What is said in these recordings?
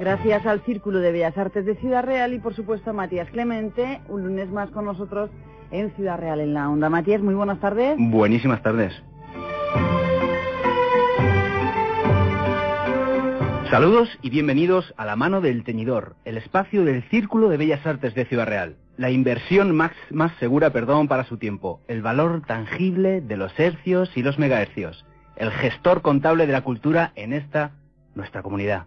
Gracias al Círculo de Bellas Artes de Ciudad Real y por supuesto a Matías Clemente, un lunes más con nosotros en Ciudad Real en la Onda. Matías, muy buenas tardes. Buenísimas tardes. Saludos y bienvenidos a La Mano del Teñidor, el espacio del Círculo de Bellas Artes de Ciudad Real. La inversión más segura, para su tiempo. El valor tangible de los hercios y los megahercios. El gestor contable de la cultura en esta, nuestra comunidad.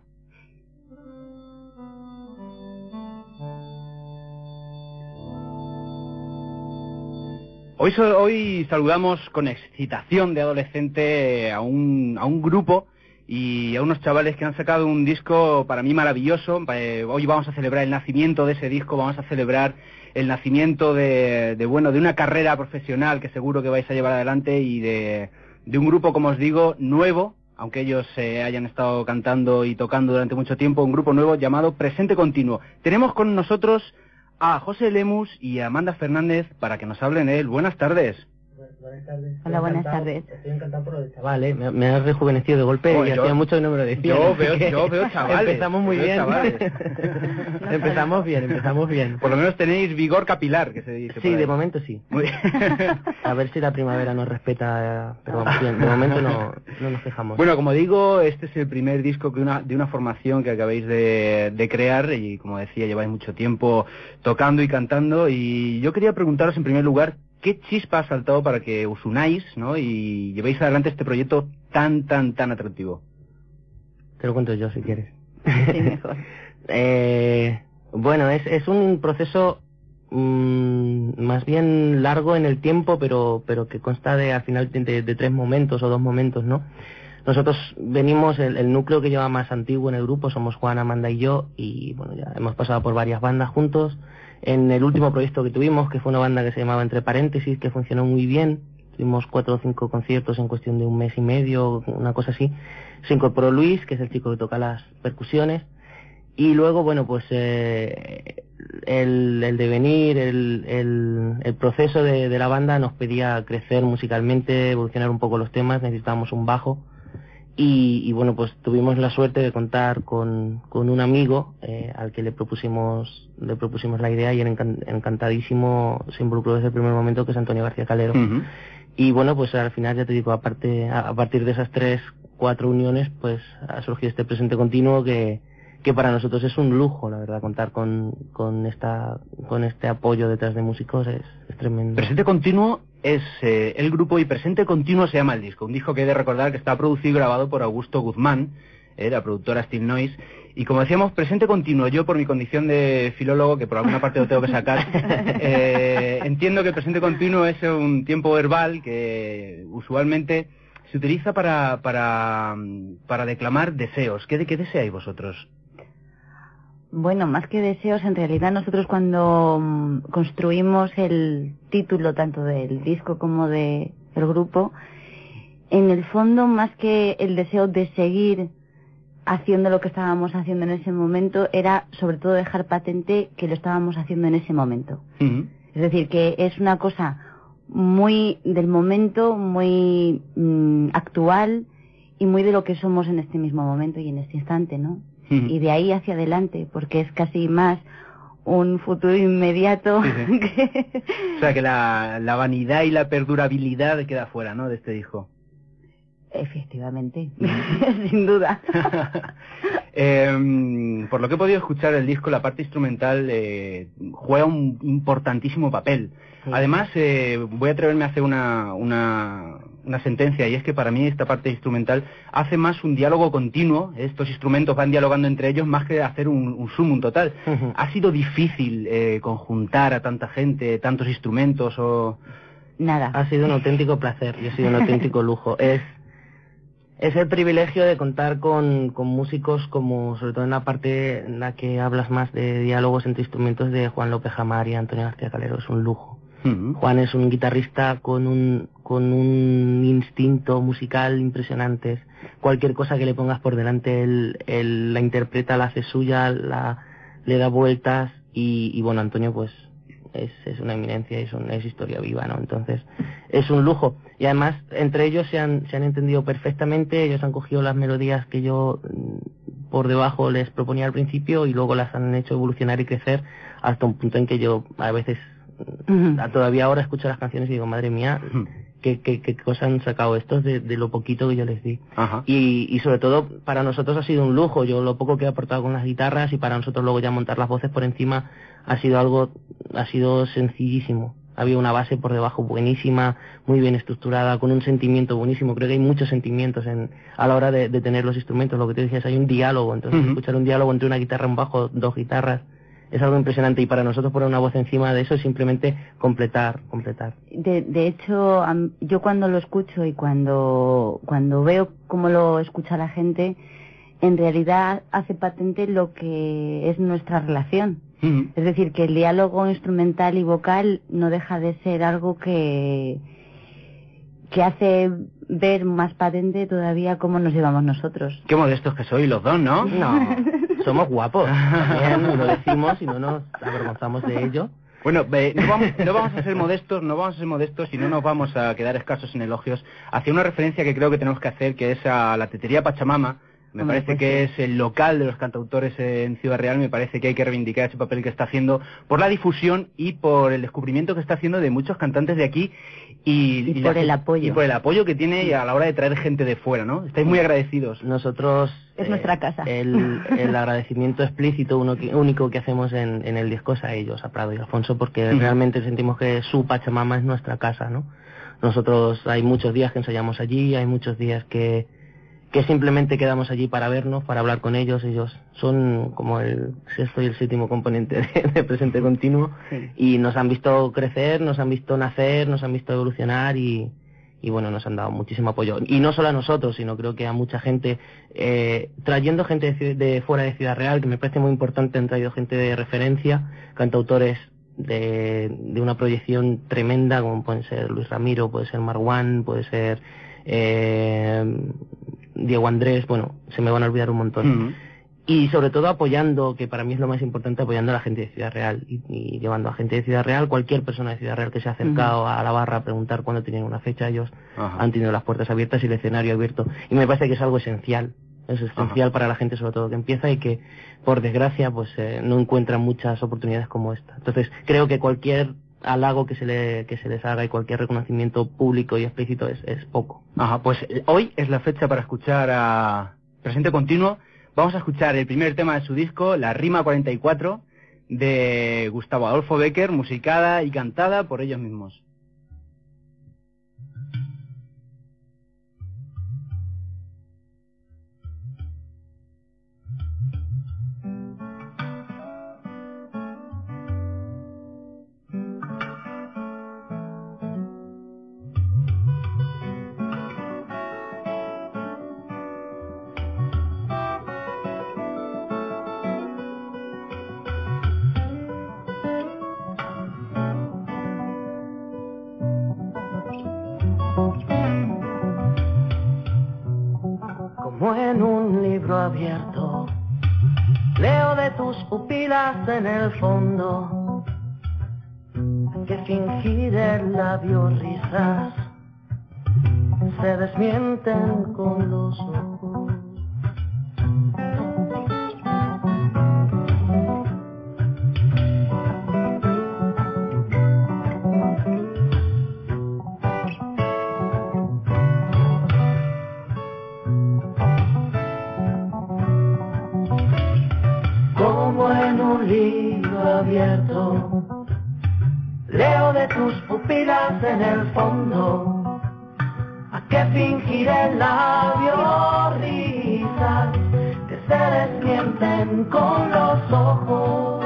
Hoy saludamos con excitación de adolescente a un grupo y a unos chavales que han sacado un disco para mí maravilloso. Hoy vamos a celebrar el nacimiento de ese disco, vamos a celebrar el nacimiento de una carrera profesional que seguro que vais a llevar adelante y de un grupo, como os digo, nuevo, aunque ellos hayan estado cantando y tocando durante mucho tiempo, un grupo nuevo llamado Presente Continuo. Tenemos con nosotros a José Lemus y a Amanda Fernández para que nos hablen de él. Buenas tardes. Buenas tardes. Hola, buenas tardes. Estoy encantado por lo de chaval, me has rejuvenecido de golpe y hacía mucho que no me lo decía. Yo veo chavales. Empezamos muy bien. Empezamos bien. Por lo menos tenéis vigor capilar, que se dice. Sí, de momento sí. Muy... A ver si la primavera nos respeta, pero vamos bien, de momento no nos quejamos. Bueno, como digo, este es el primer disco de una formación que acabáis de crear y, como decía, lleváis mucho tiempo tocando y cantando, y yo quería preguntaros en primer lugar, ¿qué chispa ha saltado para que os unáis, ¿no?, y llevéis adelante este proyecto tan atractivo? Te lo cuento yo, si quieres. Sí, mejor. Bueno, es un proceso más bien largo en el tiempo, pero que consta al final de 3 momentos o 2 momentos, ¿no? Nosotros venimos, el núcleo que lleva más antiguo en el grupo somos Juan, Amanda y yo, y bueno, ya hemos pasado por varias bandas juntos. En el último proyecto que tuvimos, que fue una banda que se llamaba Entre Paréntesis, que funcionó muy bien, tuvimos 4 o 5 conciertos en cuestión de un mes y medio, una cosa así. Se incorporó Luis, que es el chico que toca las percusiones, y luego, bueno, pues el devenir, el proceso de la banda nos pedía crecer musicalmente, evolucionar un poco los temas, necesitábamos un bajo. Y bueno, pues tuvimos la suerte de contar con un amigo al que le propusimos la idea, y él encantadísimo se involucró desde el primer momento, que es Antonio García Calero. Uh-huh. Y bueno, pues al final, ya te digo, a partir de esas 3-4 uniones, pues ha surgido este Presente Continuo que para nosotros es un lujo, la verdad. Contar con este apoyo detrás de músicos es tremendo. Presente Continuo es el grupo, y Presente Continuo se llama el disco. Un disco que he de recordar que está producido y grabado por Augusto Guzmán, la productora Steel Noise. Y como decíamos, Presente Continuo, yo por mi condición de filólogo, que por alguna parte lo tengo que sacar, entiendo que Presente Continuo es un tiempo verbal que usualmente se utiliza para declamar deseos. ¿Qué deseáis vosotros? Bueno, más que deseos, en realidad nosotros cuando construimos el título tanto del disco como del grupo, en el fondo, más que el deseo de seguir haciendo lo que estábamos haciendo en ese momento, era sobre todo dejar patente que lo estábamos haciendo en ese momento. Uh-huh. Es decir, que es una cosa muy del momento, muy actual y muy de lo que somos en este mismo momento y en este instante, ¿no? Uh-huh. Y de ahí hacia adelante, porque es casi más un futuro inmediato. Sí. O sea, que la vanidad y la perdurabilidad queda fuera, ¿no?, de este disco. Efectivamente, sin duda. Por lo que he podido escuchar el disco, la parte instrumental juega un importantísimo papel. Sí. Además, voy a atreverme a hacer una sentencia, y es que para mí esta parte instrumental hace más un diálogo continuo. Estos instrumentos van dialogando entre ellos más que hacer un sumum total. Uh-huh. ¿Ha sido difícil conjuntar a tanta gente, tantos instrumentos o...? Nada. Ha sido un auténtico placer y ha sido un auténtico lujo. Es el privilegio de contar con músicos como, sobre todo en la parte en la que hablas más de diálogos entre instrumentos, de Juan López Jamar y Antonio García Calero. Es un lujo. Uh-huh. Juan es un guitarrista con un instinto musical impresionante. Cualquier cosa que le pongas por delante, él la interpreta, la hace suya, le da vueltas, y bueno, Antonio pues es una eminencia, es historia viva, ¿no? Entonces es un lujo, y además entre ellos se han entendido perfectamente. Ellos han cogido las melodías que yo por debajo les proponía al principio y luego las han hecho evolucionar y crecer hasta un punto en que yo a veces todavía ahora escucho las canciones y digo, madre mía, qué cosa han sacado estos de lo poquito que yo les di. Y sobre todo para nosotros ha sido un lujo, yo lo poco que he aportado con las guitarras y para nosotros luego ya montar las voces por encima ha sido sencillísimo. Había una base por debajo buenísima, muy bien estructurada, con un sentimiento buenísimo. Creo que hay muchos sentimientos a la hora de tener los instrumentos. Lo que te decías, hay un diálogo. Entonces, escuchar un diálogo entre una guitarra, un bajo, dos guitarras, es algo impresionante. Y para nosotros poner una voz encima de eso es simplemente completar. De hecho, yo cuando lo escucho y cuando veo cómo lo escucha la gente, en realidad hace patente lo que es nuestra relación. Es decir, que el diálogo instrumental y vocal no deja de ser algo que hace ver más patente todavía cómo nos llevamos nosotros. Qué modestos que sois los dos, ¿no? No, somos guapos. También lo decimos y no nos avergonzamos de ello. Bueno, no vamos a ser modestos y no nos vamos a quedar escasos en elogios hacia una referencia que creo que tenemos que hacer, que es a la Tetería Pachamama. Me parece que es el local de los cantautores en Ciudad Real. Me parece que hay que reivindicar ese papel que está haciendo por la difusión y por el descubrimiento que está haciendo de muchos cantantes de aquí y por el apoyo. Y por el apoyo que tiene a la hora de traer gente de fuera, ¿no? Estáis muy agradecidos. Nosotros... Es nuestra casa. El agradecimiento explícito único que hacemos en el disco es a ellos, a Prado y Alfonso, porque realmente sentimos que su Pachamama es nuestra casa, ¿no? Nosotros hay muchos días que ensayamos allí, hay muchos días que simplemente quedamos allí para vernos, para hablar con ellos. Ellos son como el sexto y el séptimo componente de Presente Continuo, y nos han visto crecer, nos han visto nacer, nos han visto evolucionar y bueno, nos han dado muchísimo apoyo. Y no solo a nosotros, sino creo que a mucha gente, trayendo gente de fuera de Ciudad Real, que me parece muy importante. Han traído gente de referencia, cantautores de una proyección tremenda, como pueden ser Luis Ramiro, puede ser Marwan, puede ser Diego Andrés, bueno, se me van a olvidar un montón. Y sobre todo apoyando, que para mí es lo más importante, apoyando a la gente de Ciudad Real y llevando a gente de Ciudad Real, cualquier persona de Ciudad Real que se ha acercado a la barra a preguntar cuándo tenían una fecha. Ellos han tenido las puertas abiertas y el escenario abierto, y me parece que es algo esencial. Es esencial para la gente, sobre todo que empieza y que, por desgracia, pues no encuentra muchas oportunidades como esta. Entonces creo que cualquier halago que se les haga y cualquier reconocimiento público y explícito es poco. Pues hoy es la fecha para escuchar a Presente Continuo. Vamos a escuchar el primer tema de su disco, La Rima 44, de Gustavo Adolfo Bécquer, musicada y cantada por ellos mismos. Como en un libro abierto, leo de tus pupilas en el fondo, que fingir el labio risas se desmienten con los ojos. Abierto, leo de tus pupilas en el fondo, a que fingir el labio risas que se desmienten con los ojos.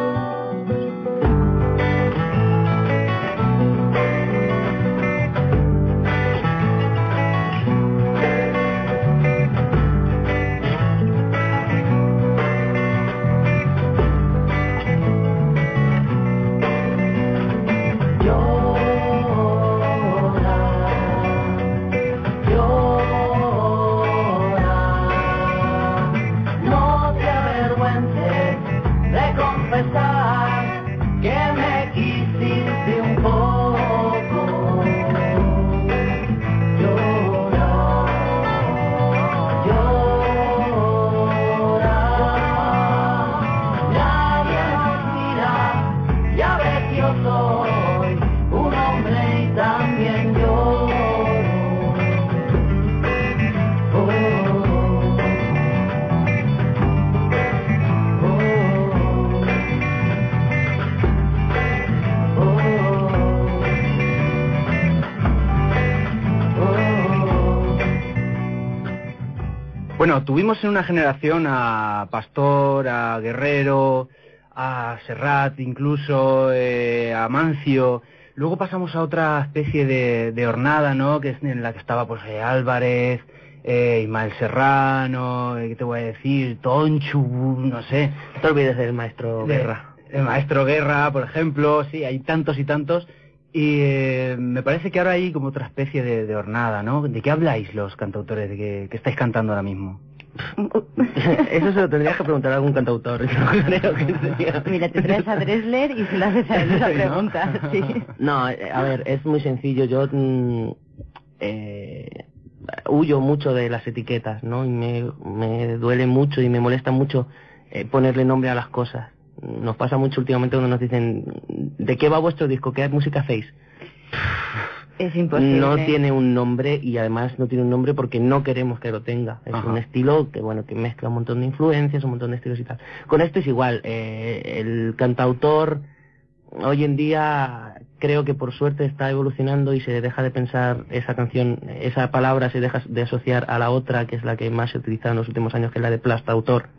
Bueno, tuvimos en una generación a Pastor, a Guerrero, a Serrat incluso, a Mancio. Luego pasamos a otra especie de hornada, ¿no? Que es en la que estaba pues Álvarez, Ismael Serrano, ¿qué te voy a decir? Tonchu, no sé. No te olvides del maestro Guerra. El maestro Guerra, por ejemplo, sí, hay tantos y tantos. Y me parece que ahora hay como otra especie de hornada, ¿no? ¿De qué habláis los cantautores que estáis cantando ahora mismo? Eso se lo tendrías que preguntar a algún cantautor. No creo que sería... Mira, te traes a Dressler y se le haces a él esa pregunta. Sí. No, a ver, es muy sencillo. Yo huyo mucho de las etiquetas, ¿no? Y me duele mucho y me molesta mucho ponerle nombre a las cosas. Nos pasa mucho últimamente cuando nos dicen ¿de qué va vuestro disco? ¿Qué música hacéis? Es imposible. No tiene un nombre y además no tiene un nombre porque no queremos que lo tenga. Es un estilo que bueno, que mezcla un montón de influencias, un montón de estilos y tal. Con esto es igual. El cantautor hoy en día creo que por suerte está evolucionando y se deja de pensar esa canción, esa palabra se deja de asociar a la otra, que es la que más se utiliza en los últimos años, que es la de plastautor.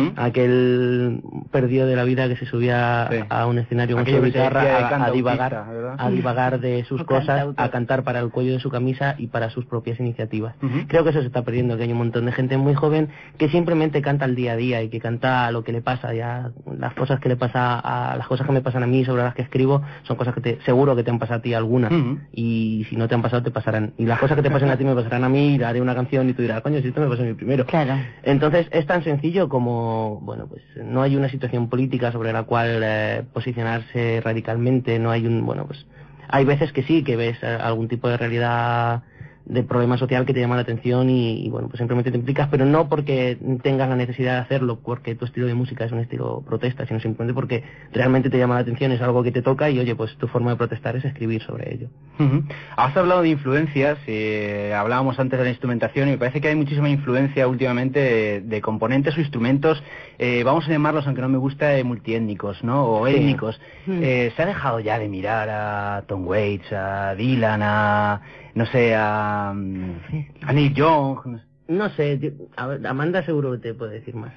Aquel perdido de la vida que se subía a un escenario con su guitarra a divagar de sus cosas, a cantar para el cuello de su camisa y para sus propias iniciativas. Creo que eso se está perdiendo, que hay un montón de gente muy joven que simplemente canta el día a día y que canta lo que le pasa, ya las cosas que le pasa a las cosas que me pasan a mí, sobre las que escribo, son cosas que seguro que te han pasado a ti algunas, y si no te han pasado te pasarán, y las cosas que te pasan a ti me pasarán a mí, y haré una canción y tú dirás, coño, si esto me pasó a mí primero. Claro. Entonces es tan sencillo como, bueno, pues no hay una situación política sobre la cual posicionarse radicalmente, no hay bueno, pues hay veces que sí, que ves algún tipo de realidad, de problema social que te llama la atención y bueno, pues simplemente te implicas, pero no porque tengas la necesidad de hacerlo, porque tu estilo de música es un estilo protesta, sino simplemente porque realmente te llama la atención, es algo que te toca y oye, pues tu forma de protestar es escribir sobre ello. Has hablado de influencias, hablábamos antes de la instrumentación y me parece que hay muchísima influencia últimamente de componentes o instrumentos, vamos a llamarlos, aunque no me gusta, multiétnicos, ¿no? O étnicos. Se ha dejado ya de mirar a Tom Waits, a Dylan, no sé, a Neil Young. No sé, a ver, Amanda seguro que te puede decir más.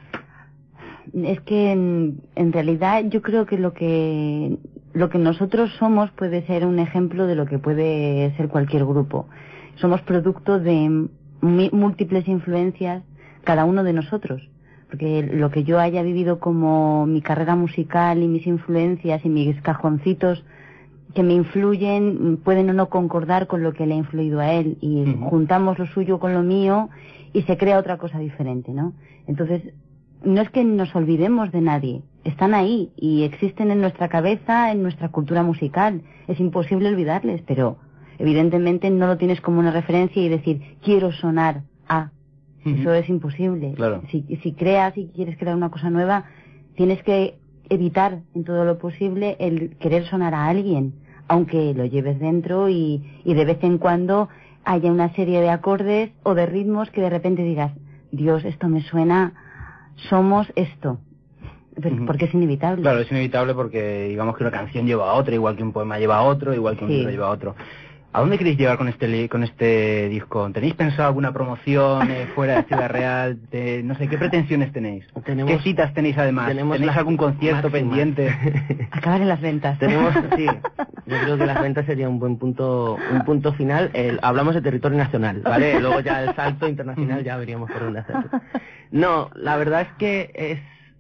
Es que en realidad yo creo que lo que nosotros somos puede ser un ejemplo de lo que puede ser cualquier grupo. Somos producto de múltiples influencias, cada uno de nosotros. Porque lo que yo haya vivido como mi carrera musical y mis influencias y mis cajoncitos que me influyen pueden o no concordar con lo que le ha influido a él y juntamos lo suyo con lo mío y se crea otra cosa diferente, ¿no? Entonces, no es que nos olvidemos de nadie, están ahí y existen en nuestra cabeza, en nuestra cultura musical, es imposible olvidarles, pero evidentemente no lo tienes como una referencia y decir, quiero sonar a, eso es imposible. Claro. Si creas y quieres crear una cosa nueva, tienes que evitar en todo lo posible el querer sonar a alguien, aunque lo lleves dentro y de vez en cuando haya una serie de acordes o de ritmos que de repente digas, Dios, esto me suena, somos esto, porque es inevitable. Claro, es inevitable porque digamos que una canción lleva a otra, igual que un poema lleva a otro, igual que un libro lleva a otro. ¿A dónde queréis llegar con este disco? ¿Tenéis pensado alguna promoción fuera de Ciudad Real? No sé, ¿qué pretensiones tenéis? ¿Qué citas tenéis además? ¿Tenéis algún concierto pendiente? Acabar en las ventas. Sí, yo creo que las ventas sería un buen punto final. Hablamos de territorio nacional, ¿vale? Luego ya el salto internacional ya veríamos por dónde hacerlo. No, la verdad es que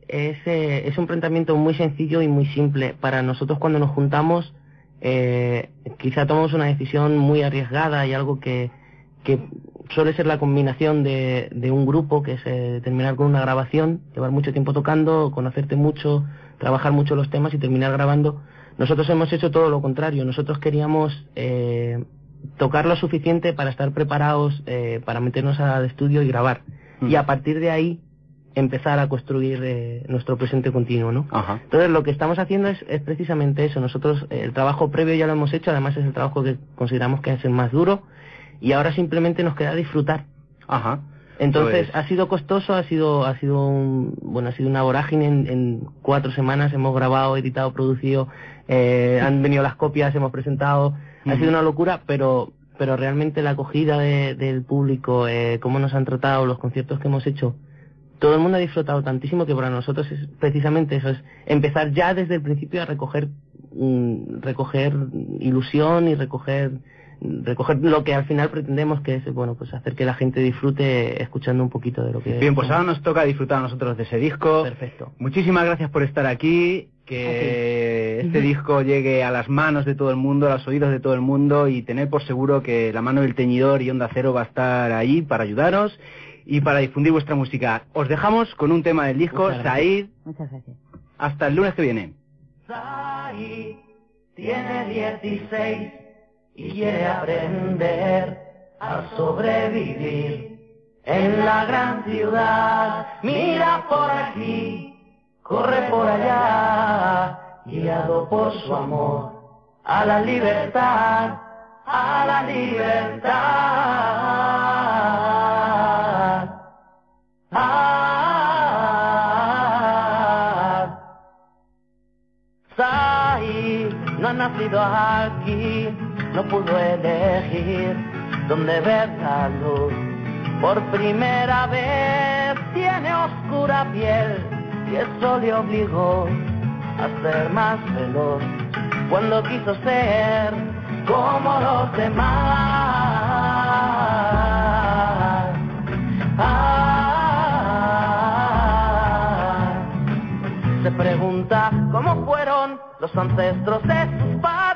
es un planteamiento muy sencillo y muy simple. Para nosotros cuando nos juntamos, quizá tomamos una decisión muy arriesgada y algo que suele ser la combinación de un grupo, que es terminar con una grabación, llevar mucho tiempo tocando, conocerte mucho, trabajar mucho los temas y terminar grabando. Nosotros hemos hecho todo lo contrario. Nosotros queríamos tocar lo suficiente para estar preparados para meternos al estudio y grabar. Y a partir de ahí empezar a construir nuestro presente continuo, ¿no? Entonces lo que estamos haciendo es precisamente eso. Nosotros el trabajo previo ya lo hemos hecho, además es el trabajo que consideramos que es el más duro y ahora simplemente nos queda disfrutar. Entonces ha sido costoso, ha sido una vorágine. En 4 semanas hemos grabado, editado, producido, han venido las copias, hemos presentado, ha sido una locura, pero pero realmente la acogida del público, cómo nos han tratado, los conciertos que hemos hecho, todo el mundo ha disfrutado tantísimo que para nosotros es precisamente eso, es empezar ya desde el principio a recoger ilusión y recoger lo que al final pretendemos, que es, bueno, pues hacer que la gente disfrute escuchando un poquito de lo que... Bien, pues ahora nos toca disfrutar a nosotros de ese disco. Perfecto. Muchísimas gracias por estar aquí, que este disco llegue a las manos de todo el mundo, a los oídos de todo el mundo, y tener por seguro que la mano del Teñidor y Onda Cero va a estar ahí para ayudaros y para difundir vuestra música. Os dejamos con un tema del disco, Said. Muchas gracias. Hasta el lunes que viene. Said tiene 16 y quiere aprender a sobrevivir en la gran ciudad. Mira por aquí, corre por allá, guiado por su amor a la libertad, a la libertad. Said no ha nacido aquí, no pudo elegir dónde ver la luz. Por primera vez tiene oscura piel y eso le obligó a ser más veloz cuando quiso ser como los demás. Se pregunta cómo fueron los ancestros de sus padres.